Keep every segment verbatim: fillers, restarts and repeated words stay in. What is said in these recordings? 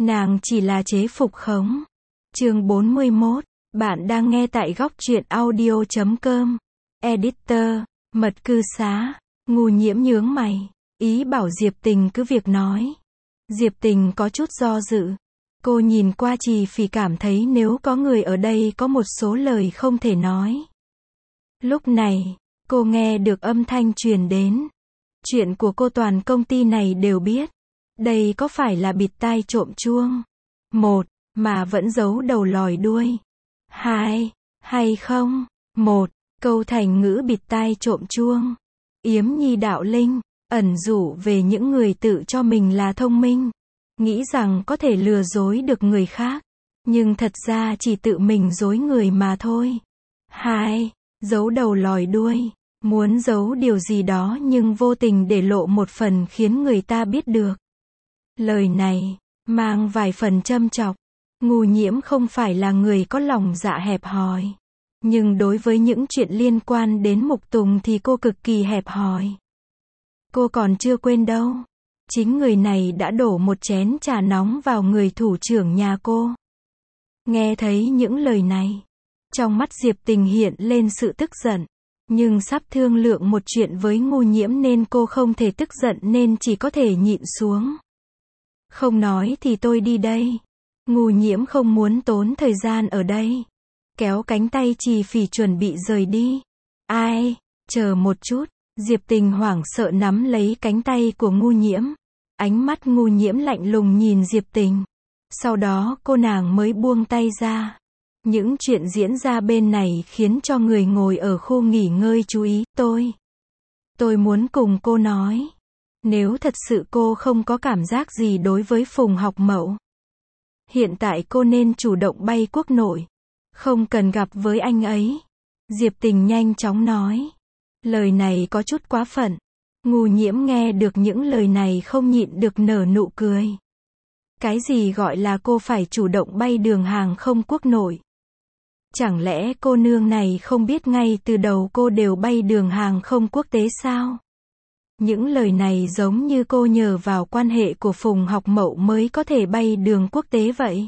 Nàng chỉ là chế phục khống. Chương bốn mươi mốt. Bạn đang nghe tại góc truyện audio chấm com. Editor, mật cư xá. Ngu Nhiễm nhướng mày, ý bảo Diệp Tình cứ việc nói. Diệp Tình có chút do dự. Cô nhìn qua Trì Phỉ cảm thấy nếu có người ở đây có một số lời không thể nói. Lúc này, cô nghe được âm thanh truyền đến. Chuyện của cô toàn công ty này đều biết. Đây có phải là bịt tai trộm chuông? Một, mà vẫn giấu đầu lòi đuôi. Hai, hay không? Một, câu thành ngữ bịt tai trộm chuông. Yếm nhi đạo linh, ẩn dụ về những người tự cho mình là thông minh. Nghĩ rằng có thể lừa dối được người khác. Nhưng thật ra chỉ tự mình dối người mà thôi. Hai, giấu đầu lòi đuôi. Muốn giấu điều gì đó nhưng vô tình để lộ một phần khiến người ta biết được. Lời này, mang vài phần châm chọc. Ngu Nhiễm không phải là người có lòng dạ hẹp hòi. Nhưng đối với những chuyện liên quan đến Mục Tùng thì cô cực kỳ hẹp hòi. Cô còn chưa quên đâu. Chính người này đã đổ một chén trà nóng vào người thủ trưởng nhà cô. Nghe thấy những lời này, trong mắt Diệp Tình hiện lên sự tức giận. Nhưng sắp thương lượng một chuyện với Ngu Nhiễm nên cô không thể tức giận nên chỉ có thể nhịn xuống. Không nói thì tôi đi đây. Ngu Nhiễm không muốn tốn thời gian ở đây. Kéo cánh tay Trì Phỉ chuẩn bị rời đi. Ai? Chờ một chút. Diệp Tình hoảng sợ nắm lấy cánh tay của Ngu Nhiễm. Ánh mắt Ngu Nhiễm lạnh lùng nhìn Diệp Tình. Sau đó cô nàng mới buông tay ra. Những chuyện diễn ra bên này khiến cho người ngồi ở khu nghỉ ngơi chú ý. Tôi. Tôi muốn cùng cô nói. Nếu thật sự cô không có cảm giác gì đối với Phùng Học Mậu. Hiện tại cô nên chủ động bay quốc nội. Không cần gặp với anh ấy. Diệp Tình nhanh chóng nói. Lời này có chút quá phận. Ngu Nhiễm nghe được những lời này không nhịn được nở nụ cười. Cái gì gọi là cô phải chủ động bay đường hàng không quốc nội? Chẳng lẽ cô nương này không biết ngay từ đầu cô đều bay đường hàng không quốc tế sao? Những lời này giống như cô nhờ vào quan hệ của Phùng Học Mậu mới có thể bay đường quốc tế vậy.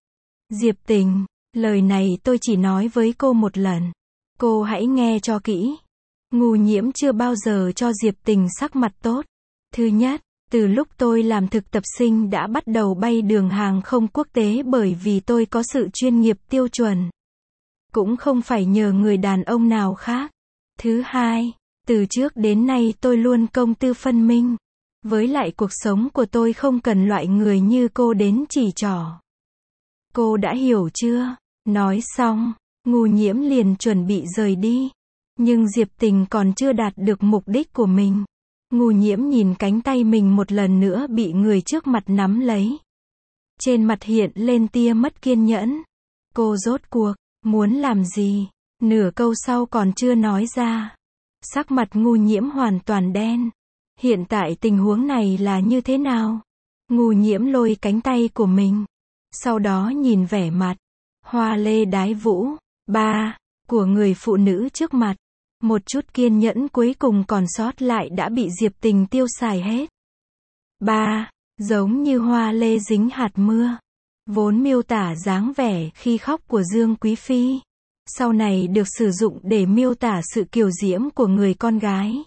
Diệp Tình, lời này tôi chỉ nói với cô một lần. Cô hãy nghe cho kỹ. Ngu Nhiễm chưa bao giờ cho Diệp Tình sắc mặt tốt. Thứ nhất, từ lúc tôi làm thực tập sinh đã bắt đầu bay đường hàng không quốc tế bởi vì tôi có sự chuyên nghiệp tiêu chuẩn. Cũng không phải nhờ người đàn ông nào khác. Thứ hai, từ trước đến nay tôi luôn công tư phân minh. Với lại cuộc sống của tôi không cần loại người như cô đến chỉ trỏ. Cô đã hiểu chưa? Nói xong, Ngu Nhiễm liền chuẩn bị rời đi. Nhưng Diệp Tình còn chưa đạt được mục đích của mình. Ngu Nhiễm nhìn cánh tay mình một lần nữa bị người trước mặt nắm lấy. Trên mặt hiện lên tia mất kiên nhẫn. Cô rốt cuộc muốn làm gì? Nửa câu sau còn chưa nói ra. Sắc mặt Ngu Nhiễm hoàn toàn đen. Hiện tại tình huống này là như thế nào? Ngu Nhiễm lôi cánh tay của mình. Sau đó nhìn vẻ mặt hoa lê đái vũ, ba, của người phụ nữ trước mặt. Một chút kiên nhẫn cuối cùng còn sót lại đã bị Diệp Tình tiêu xài hết. Ba, giống như hoa lê dính hạt mưa. Vốn miêu tả dáng vẻ khi khóc của Dương Quý Phi. Sau này được sử dụng để miêu tả sự kiều diễm của người con gái.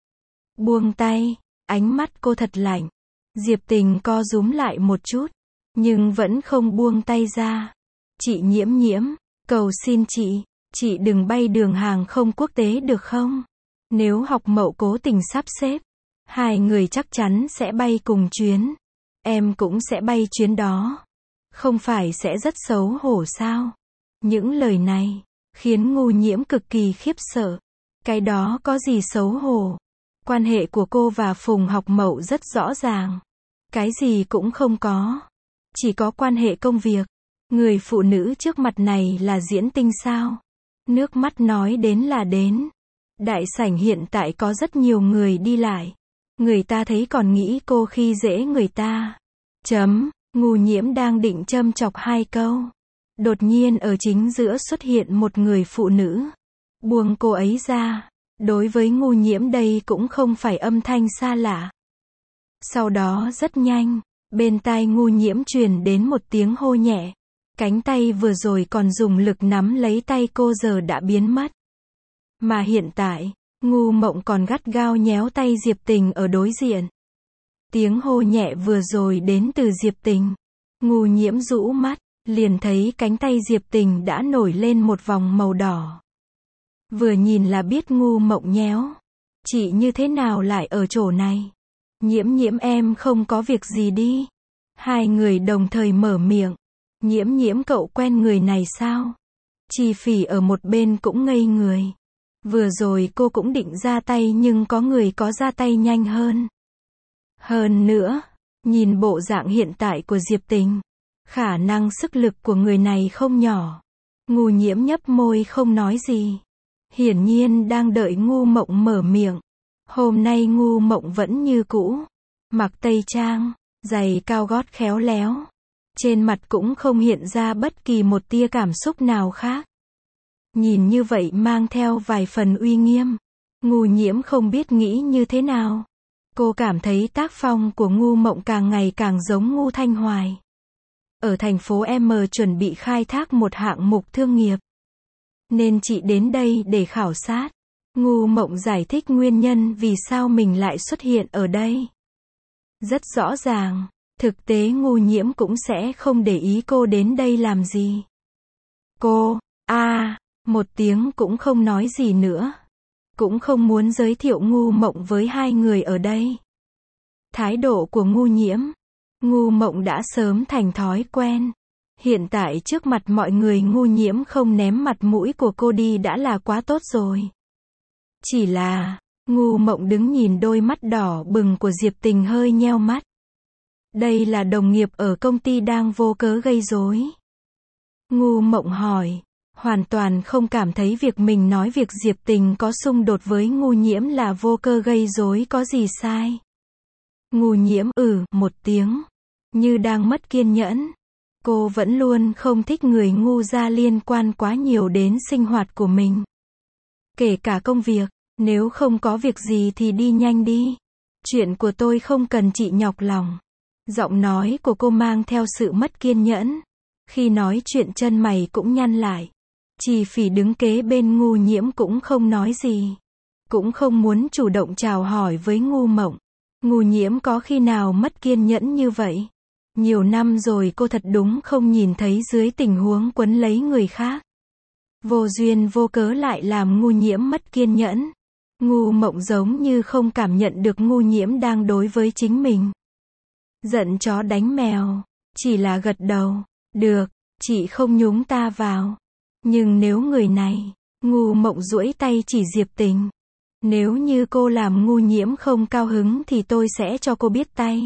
Buông tay, ánh mắt cô thật lạnh. Diệp Tình co rúm lại một chút, nhưng vẫn không buông tay ra. Chị Nhiễm Nhiễm, cầu xin chị, chị đừng bay đường hàng không quốc tế được không? Nếu Học Mậu cố tình sắp xếp, hai người chắc chắn sẽ bay cùng chuyến. Em cũng sẽ bay chuyến đó. Không phải sẽ rất xấu hổ sao? Những lời này khiến Ngu Nhiễm cực kỳ khiếp sợ. Cái đó có gì xấu hổ? Quan hệ của cô và Phùng Học Mậu rất rõ ràng. Cái gì cũng không có. Chỉ có quan hệ công việc. Người phụ nữ trước mặt này là diễn tinh sao? Nước mắt nói đến là đến. Đại sảnh hiện tại có rất nhiều người đi lại. Người ta thấy còn nghĩ cô khi dễ người ta. Chấm. Ngu Nhiễm đang định châm chọc hai câu. Đột nhiên ở chính giữa xuất hiện một người phụ nữ. Buông cô ấy ra. Đối với Ngu Nhiễm đây cũng không phải âm thanh xa lạ. Sau đó rất nhanh, Bên tai Ngu Nhiễm truyền đến một tiếng hô nhẹ. Cánh tay vừa rồi còn dùng lực nắm lấy tay cô giờ đã biến mất. Mà hiện tại, Ngu Mộng còn gắt gao nhéo tay Diệp Tình ở đối diện. Tiếng hô nhẹ vừa rồi đến từ Diệp Tình. Ngu Nhiễm rũ mắt, liền thấy cánh tay Diệp Tình đã nổi lên một vòng màu đỏ. Vừa nhìn là biết Ngu Mộng nhéo. Chị như thế nào lại ở chỗ này? Nhiễm Nhiễm em không có việc gì đi. Hai người đồng thời mở miệng. Nhiễm Nhiễm cậu quen người này sao? Chi Phỉ ở một bên cũng ngây người. Vừa rồi cô cũng định ra tay nhưng có người có ra tay nhanh hơn. Hơn nữa, nhìn bộ dạng hiện tại của Diệp Tình, khả năng sức lực của người này không nhỏ. Ngu Nhiễm nhấp môi không nói gì. Hiển nhiên đang đợi Ngu Mộng mở miệng. Hôm nay Ngu Mộng vẫn như cũ. Mặc tây trang, giày cao gót khéo léo. Trên mặt cũng không hiện ra bất kỳ một tia cảm xúc nào khác. Nhìn như vậy mang theo vài phần uy nghiêm. Ngu Nhiễm không biết nghĩ như thế nào. Cô cảm thấy tác phong của Ngu Mộng càng ngày càng giống Ngu Thanh Hoài. Ở thành phố M chuẩn bị khai thác một hạng mục thương nghiệp. Nên chị đến đây để khảo sát. Ngu Mộng giải thích nguyên nhân vì sao mình lại xuất hiện ở đây. Rất rõ ràng, thực tế Ngu Nhiễm cũng sẽ không để ý cô đến đây làm gì. Cô, a à, một tiếng cũng không nói gì nữa. Cũng không muốn giới thiệu Ngu Mộng với hai người ở đây. Thái độ của Ngu Nhiễm, Ngu Mộng đã sớm thành thói quen. Hiện tại trước mặt mọi người Ngu Nhiễm không ném mặt mũi của cô đi đã là quá tốt rồi. Chỉ là, Ngu Mộng đứng nhìn đôi mắt đỏ bừng của Diệp Tình hơi nheo mắt. Đây là đồng nghiệp ở công ty đang vô cớ gây rối. Ngu Mộng hỏi, hoàn toàn không cảm thấy việc mình nói việc Diệp Tình có xung đột với Ngu Nhiễm là vô cớ gây rối có gì sai. Ngu Nhiễm ừ một tiếng, như đang mất kiên nhẫn. Cô vẫn luôn không thích người ngu gia liên quan quá nhiều đến sinh hoạt của mình. Kể cả công việc, nếu không có việc gì thì đi nhanh đi. Chuyện của tôi không cần chị nhọc lòng. Giọng nói của cô mang theo sự mất kiên nhẫn. Khi nói chuyện chân mày cũng nhăn lại. Chi Phỉ đứng kế bên Ngu Nhiễm cũng không nói gì. Cũng không muốn chủ động chào hỏi với Ngu Mộng. Ngu Nhiễm có khi nào mất kiên nhẫn như vậy? Nhiều năm rồi cô thật đúng không nhìn thấy dưới tình huống quấn lấy người khác. Vô duyên vô cớ lại làm Ngu Nhiễm mất kiên nhẫn. Ngu Mộng giống như không cảm nhận được Ngu Nhiễm đang đối với chính mình. Giận chó đánh mèo, chỉ là gật đầu. Được, chị không nhúng ta vào. Nhưng nếu người này, Ngu Mộng duỗi tay chỉ Diệp Tình. Nếu như cô làm Ngu Nhiễm không cao hứng thì tôi sẽ cho cô biết tay.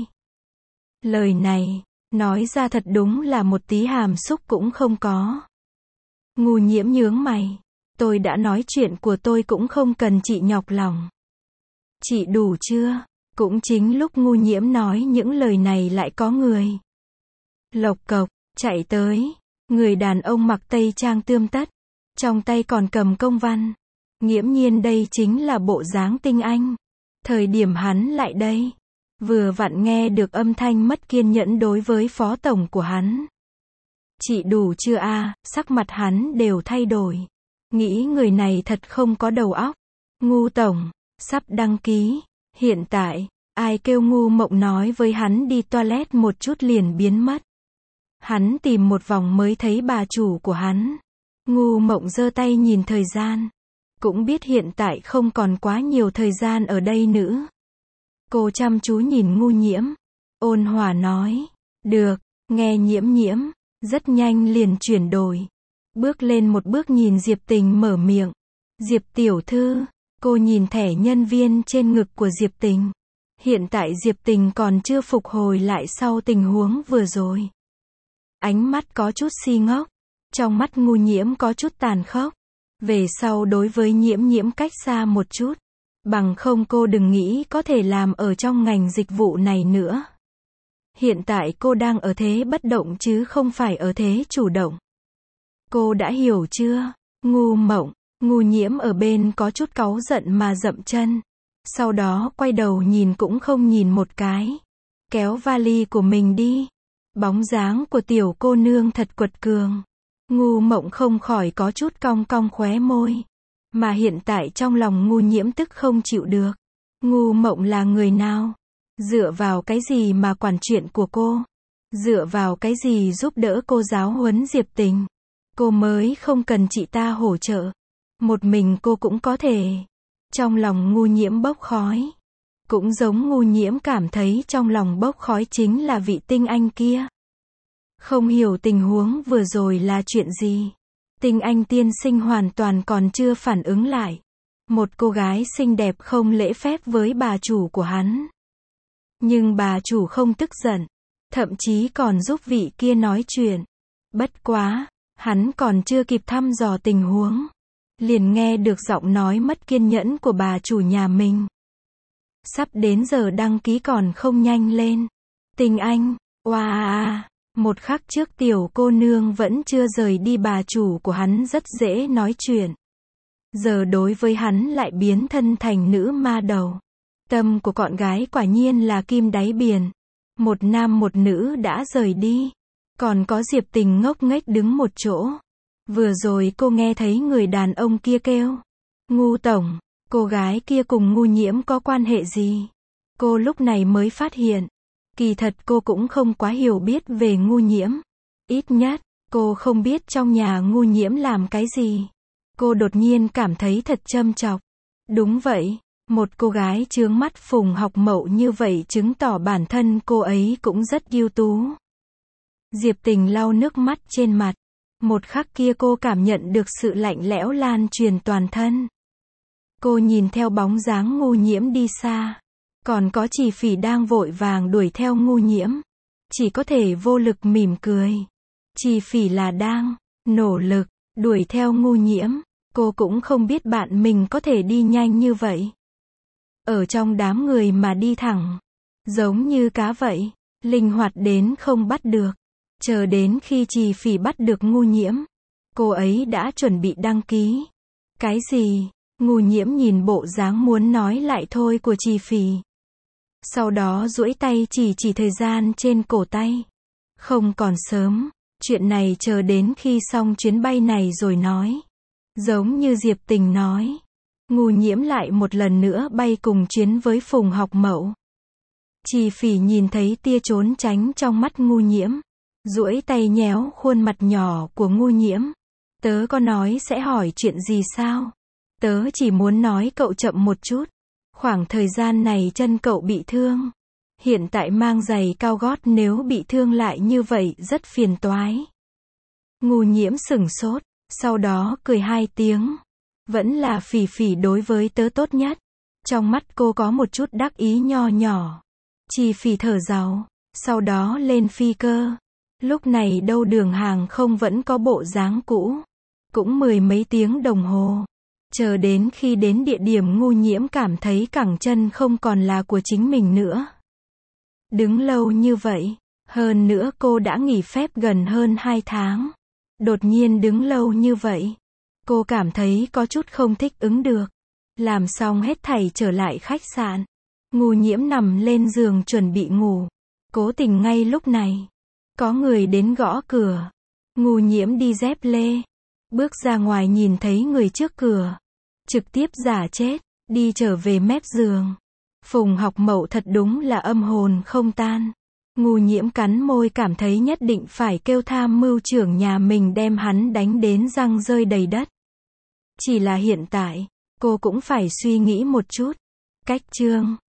Lời này, nói ra thật đúng là một tí hàm xúc cũng không có. Ngu Nhiễm nhướng mày. Tôi đã nói chuyện của tôi cũng không cần chị nhọc lòng. Chị đủ chưa? Cũng chính lúc Ngu Nhiễm nói những lời này lại có người. Lộc cộc, chạy tới. Người đàn ông mặc tây trang tươm tất. Trong tay còn cầm công văn. Nghiễm nhiên đây chính là bộ dáng tinh anh. Thời điểm hắn lại đây. Vừa vặn nghe được âm thanh mất kiên nhẫn đối với phó tổng của hắn. Chị đủ chưa a? À, sắc mặt hắn đều thay đổi. Nghĩ người này thật không có đầu óc. Ngu tổng, sắp đăng ký. Hiện tại, ai kêu Ngu Mộng nói với hắn đi toilet một chút liền biến mất. Hắn tìm một vòng mới thấy bà chủ của hắn. Ngu Mộng giơ tay nhìn thời gian. Cũng biết hiện tại không còn quá nhiều thời gian ở đây nữa. Cô chăm chú nhìn Ngu Nhiễm. Ôn hòa nói. Được, nghe Nhiễm Nhiễm. Rất nhanh liền chuyển đổi. Bước lên một bước nhìn Diệp Tình mở miệng. Diệp tiểu thư. Cô nhìn thẻ nhân viên trên ngực của Diệp Tình. Hiện tại Diệp Tình còn chưa phục hồi lại sau tình huống vừa rồi. Ánh mắt có chút si ngốc. Trong mắt Ngu Nhiễm có chút tàn khốc. Về sau đối với Nhiễm Nhiễm cách xa một chút. Bằng không cô đừng nghĩ có thể làm ở trong ngành dịch vụ này nữa. Hiện tại cô đang ở thế bất động chứ không phải ở thế chủ động. Cô đã hiểu chưa? Ngu Mộng, Ngu Nhiễm ở bên có chút cáu giận mà dậm chân. Sau đó quay đầu nhìn cũng không nhìn một cái. kéo vali của mình đi. Bóng dáng của tiểu cô nương thật quật cường. Ngu Mộng không khỏi có chút cong cong khóe môi. Mà hiện tại trong lòng Ngu Nhiễm tức không chịu được. Ngu Mộng là người nào? Dựa vào cái gì mà quản chuyện của cô? Dựa vào cái gì giúp đỡ cô giáo huấn Diệp Tình? Cô mới không cần chị ta hỗ trợ. Một mình cô cũng có thể. Trong lòng Ngu Nhiễm bốc khói. Cũng giống Ngu Nhiễm cảm thấy trong lòng bốc khói chính là vị Tinh Anh kia. Không hiểu tình huống vừa rồi là chuyện gì. Tinh Anh tiên sinh hoàn toàn còn chưa phản ứng lại. Một cô gái xinh đẹp không lễ phép với bà chủ của hắn. Nhưng bà chủ không tức giận. Thậm chí còn giúp vị kia nói chuyện. Bất quá, hắn còn chưa kịp thăm dò tình huống. Liền nghe được giọng nói mất kiên nhẫn của bà chủ nhà mình. Sắp đến giờ đăng ký còn không nhanh lên. Tinh Anh, oa à, một khắc trước tiểu cô nương vẫn chưa rời đi, bà chủ của hắn rất dễ nói chuyện. Giờ đối với hắn lại biến thân thành nữ ma đầu. Tâm của con gái quả nhiên là kim đáy biển. Một nam một nữ đã rời đi. Còn có Diệp Tình ngốc nghếch đứng một chỗ. Vừa rồi cô nghe thấy người đàn ông kia kêu. Ngu tổng, cô gái kia cùng Ngu Nhiễm có quan hệ gì? Cô lúc này mới phát hiện. Kỳ thật cô cũng không quá hiểu biết về Ngu Nhiễm. Ít nhất, cô không biết trong nhà Ngu Nhiễm làm cái gì. Cô đột nhiên cảm thấy thật châm chọc. Đúng vậy, một cô gái chướng mắt Phùng Học Mậu như vậy chứng tỏ bản thân cô ấy cũng rất ưu tú. Diệp Tình lau nước mắt trên mặt. Một khắc kia cô cảm nhận được sự lạnh lẽo lan truyền toàn thân. Cô nhìn theo bóng dáng Ngu Nhiễm đi xa. Còn có Chỉ Phỉ đang vội vàng đuổi theo Ngu Nhiễm. Chỉ có thể vô lực mỉm cười. Chỉ Phỉ là đang nỗ lực đuổi theo Ngu Nhiễm. Cô cũng không biết bạn mình có thể đi nhanh như vậy. Ở trong đám người mà đi thẳng. Giống như cá vậy. Linh hoạt đến không bắt được. Chờ đến khi Chỉ Phỉ bắt được Ngu Nhiễm. Cô ấy đã chuẩn bị đăng ký. Cái gì? Ngu Nhiễm nhìn bộ dáng muốn nói lại thôi của Chỉ Phỉ. Sau đó duỗi tay chỉ chỉ thời gian trên cổ tay. Không còn sớm. Chuyện này chờ đến khi xong chuyến bay này rồi nói. Giống như Diệp Tình nói. Ngu Nhiễm lại một lần nữa bay cùng chuyến với Phùng Học Mậu. Chỉ Phỉ nhìn thấy tia trốn tránh trong mắt Ngu Nhiễm. Duỗi tay nhéo khuôn mặt nhỏ của Ngu Nhiễm. Tớ có nói sẽ hỏi chuyện gì sao? Tớ chỉ muốn nói cậu chậm một chút. Khoảng thời gian này chân cậu bị thương. Hiện tại mang giày cao gót nếu bị thương lại như vậy rất phiền toái. Ngu Nhiễm sửng sốt. Sau đó cười hai tiếng. Vẫn là Phỉ Phỉ đối với tớ tốt nhất. Trong mắt cô có một chút đắc ý nho nhỏ. Chỉ Phỉ thở dài. Sau đó lên phi cơ. Lúc này đâu đường hàng không vẫn có bộ dáng cũ. Cũng mười mấy tiếng đồng hồ. Chờ đến khi đến địa điểm Ngu Nhiễm cảm thấy cẳng chân không còn là của chính mình nữa. Đứng lâu như vậy. Hơn nữa cô đã nghỉ phép gần hơn hai tháng. Đột nhiên đứng lâu như vậy. Cô cảm thấy có chút không thích ứng được. Làm xong hết thảy trở lại khách sạn. Ngu Nhiễm nằm lên giường chuẩn bị ngủ. Cố tình ngay lúc này. Có người đến gõ cửa. Ngu Nhiễm đi dép lê. Bước ra ngoài nhìn thấy người trước cửa. Trực tiếp giả chết. Đi trở về mép giường. Phùng Học Mậu thật đúng là âm hồn không tan. Ngu Nhiễm cắn môi cảm thấy nhất định phải kêu tham mưu trưởng nhà mình đem hắn đánh đến răng rơi đầy đất. Chỉ là hiện tại, cô cũng phải suy nghĩ một chút. Cách chương